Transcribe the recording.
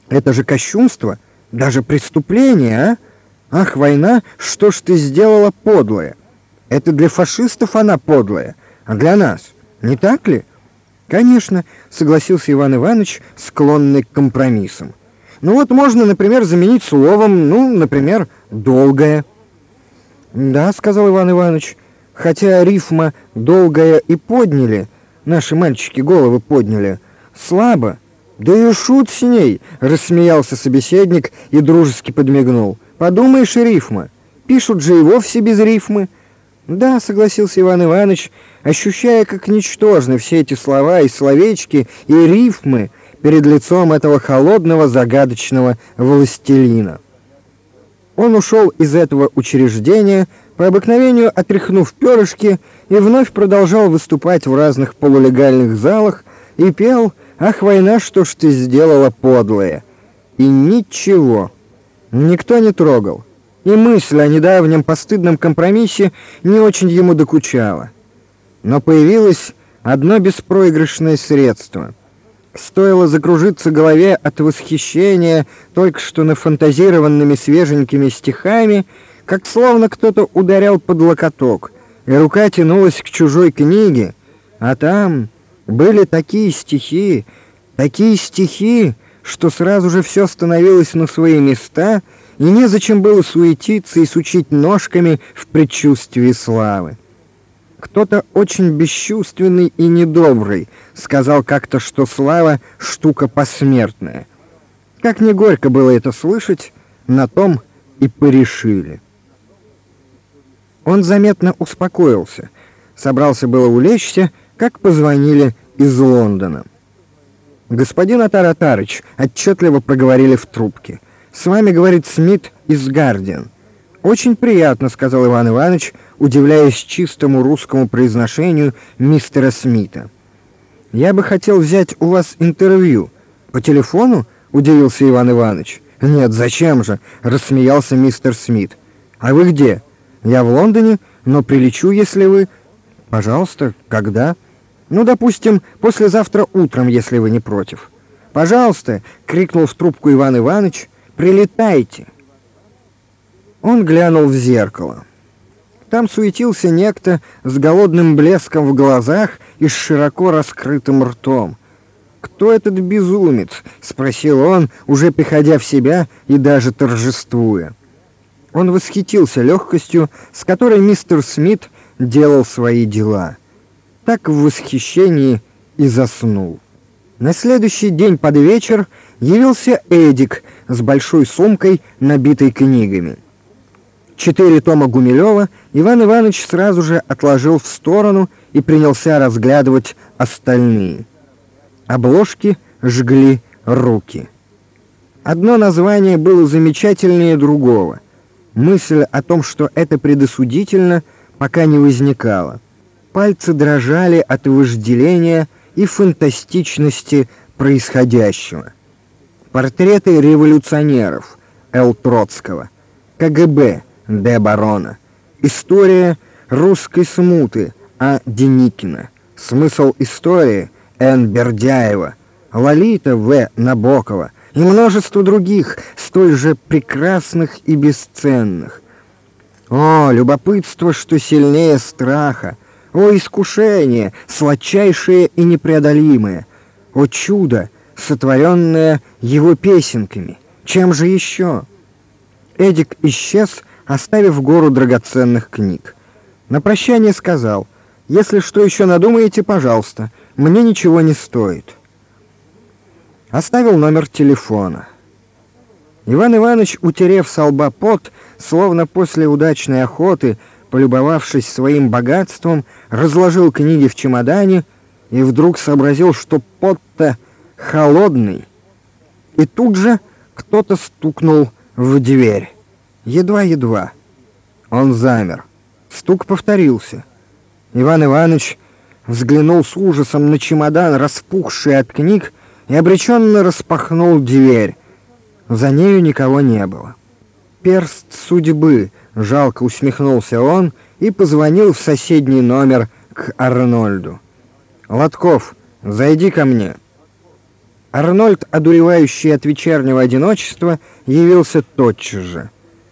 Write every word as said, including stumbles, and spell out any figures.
Это же кощунство, даже преступление, а? Ах, война, что ж ты сделала подлое? Это для фашистов она подлая, а для нас, не так ли? Конечно, согласился Иван Иванович, склонный к компромиссам. Ну вот можно, например, заменить словом, ну, например, долгое. Да, сказал Иван Иванович, хотя рифма долгая и подняли, наши мальчики головы подняли, слабо. Да и шут с ней, рассмеялся собеседник и дружески подмигнул. Подумаешь, и рифма. Пишут же и вовсе без рифмы. Да, согласился Иван Иванович, ощущая, как ничтожны все эти слова и словечки и рифмы перед лицом этого холодного загадочного властелина. Он ушел из этого учреждения, по обыкновению отряхнув перышки, и вновь продолжал выступать в разных полулегальных залах и пел: «Ах, война, что ж ты сделала подлое!» И ничего, никто не трогал. И мысль о недавнем постыдном компромиссе не очень ему докучала. Но появилось одно беспроигрышное средство. Стоило закружиться голове от восхищения только что нафантазированными свеженькими стихами, как словно кто-то ударял под локоток, и рука тянулась к чужой книге, а там были такие стихи, такие стихи, что сразу же все становилось на свои места, и незачем было суетиться и сучить ножками в предчувствии славы. Кто-то очень бесчувственный и недобрый сказал как-то, что слава — штука посмертная. Как ни горько было это слышать, на том и порешили. Он заметно успокоился, собрался было улечься, как позвонили из Лондона. «Господин Отар Отарыч», — отчетливо проговорили в трубке, — «с вами говорит Смит из «Гардиан». «Очень приятно», — сказал Иван Иванович, удивляясь чистому русскому произношению мистера Смита. «Я бы хотел взять у вас интервью. По телефону?» — удивился Иван Иванович. «Нет, зачем же?» — рассмеялся мистер Смит. «А вы где?» «Я в Лондоне, но прилечу, если вы...» «Пожалуйста, когда?» «Ну, допустим, послезавтра утром, если вы не против». «Пожалуйста!» — крикнул в трубку Иван Иванович. «Прилетайте!» Он глянул в зеркало. Там суетился некто с голодным блеском в глазах и с широко раскрытым ртом. «Кто этот безумец?» — спросил он, уже приходя в себя и даже торжествуя. Он восхитился легкостью, с которой мистер Смит делал свои дела. Так в восхищении и заснул. На следующий день под вечер явился Эдик с большой сумкой, набитой книгами. Четыре тома Гумилева Иван Иванович сразу же отложил в сторону и принялся разглядывать остальные. Обложки жгли руки. Одно название было замечательнее другого. Мысль о том, что это предосудительно, пока не возникала. Пальцы дрожали от вожделения и фантастичности происходящего. Портреты революционеров Л. Троцкого, Ка Гэ Бэ Д. Барона, история русской смуты А. Деникина, смысл истории Н. Бердяева, Лолита В. Набокова и множество других, столь же прекрасных и бесценных. О, любопытство, что сильнее страха! О, искушение, сладчайшее и непреодолимое! О, чудо, сотворенное его песенками! Чем же еще? Эдик исчез, оставив гору драгоценных книг. На прощание сказал: «Если что еще надумаете, пожалуйста, мне ничего не стоит». Оставил номер телефона. Иван Иванович, утерев со лба пот, словно после удачной охоты, полюбовавшись своим богатством, разложил книги в чемодане и вдруг сообразил, что пот-то холодный. И тут же кто-то стукнул в дверь. Едва-едва. Он замер. Стук повторился. Иван Иванович взглянул с ужасом на чемодан, распухший от книг, и обреченно распахнул дверь. За нею никого не было. «Перст судьбы», — жалко усмехнулся он и позвонил в соседний номер к Арнольду. «Лотков, зайди ко мне». Арнольд, одуревающий от вечернего одиночества, явился тотчас же.